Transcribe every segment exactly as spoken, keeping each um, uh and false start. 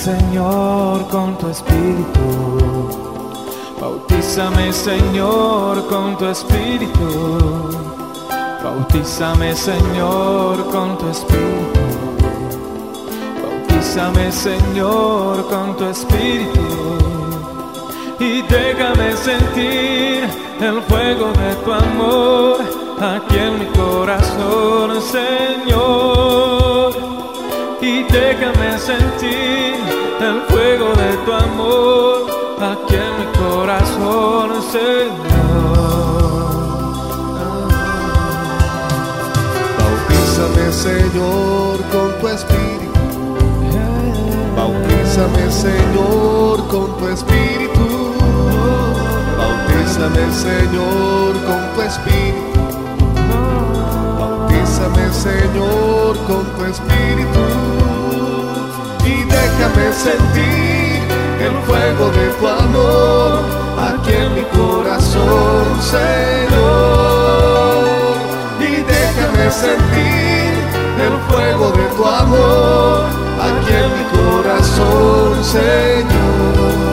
Señor, con tu espíritu. Bautízame, Señor, con tu espíritu. Bautízame, Señor, con tu espíritu. Bautízame, Señor, con tu espíritu. Y déjame sentir el fuego de tu amor aquí en mi corazón, Señor. Y déjame sentir el fuego de tu amor aquí en mi corazón, Señor. Bautízame, Señor, con tu espíritu. Bautízame, Señor, con tu espíritu. Bautízame, Señor, con tu espíritu. Bautízame, Señor, con tu espíritu. Y déjame sentir el fuego de tu amor aquí en mi corazón, Señor. Y déjame sentir el fuego de tu amor aquí en mi corazón, Señor.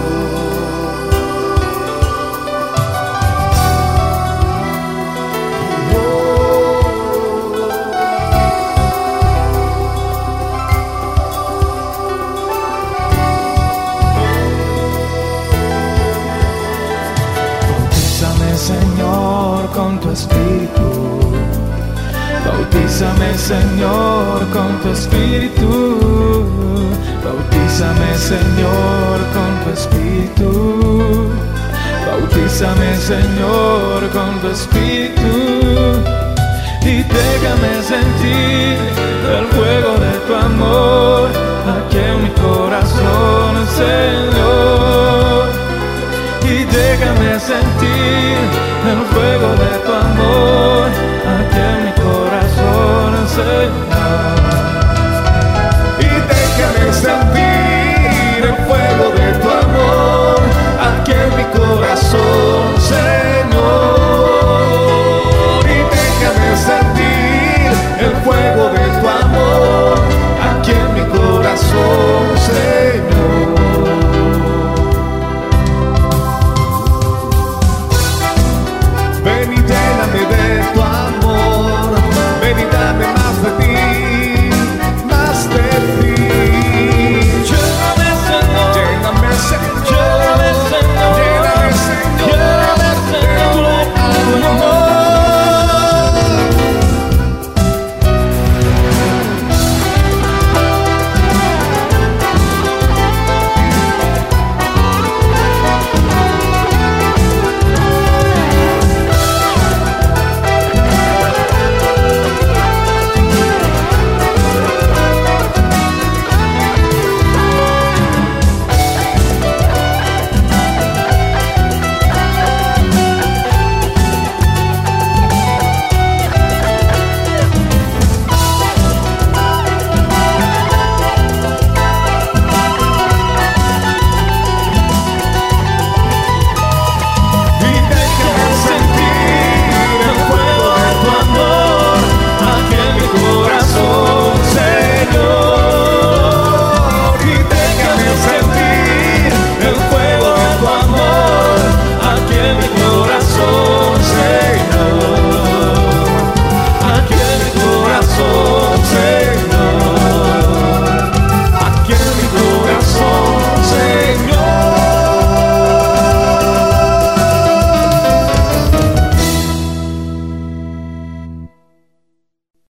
Señor, con tu espíritu. Bautízame, Señor, con tu espíritu. Bautízame, Señor, con tu espíritu. Bautízame, Señor, con tu espíritu. Y déjame sentir el fuego de tu amor aquí en mi corazón, Señor. Y déjame sentir el fuego de tu amor aquí en mi corazón, Señor.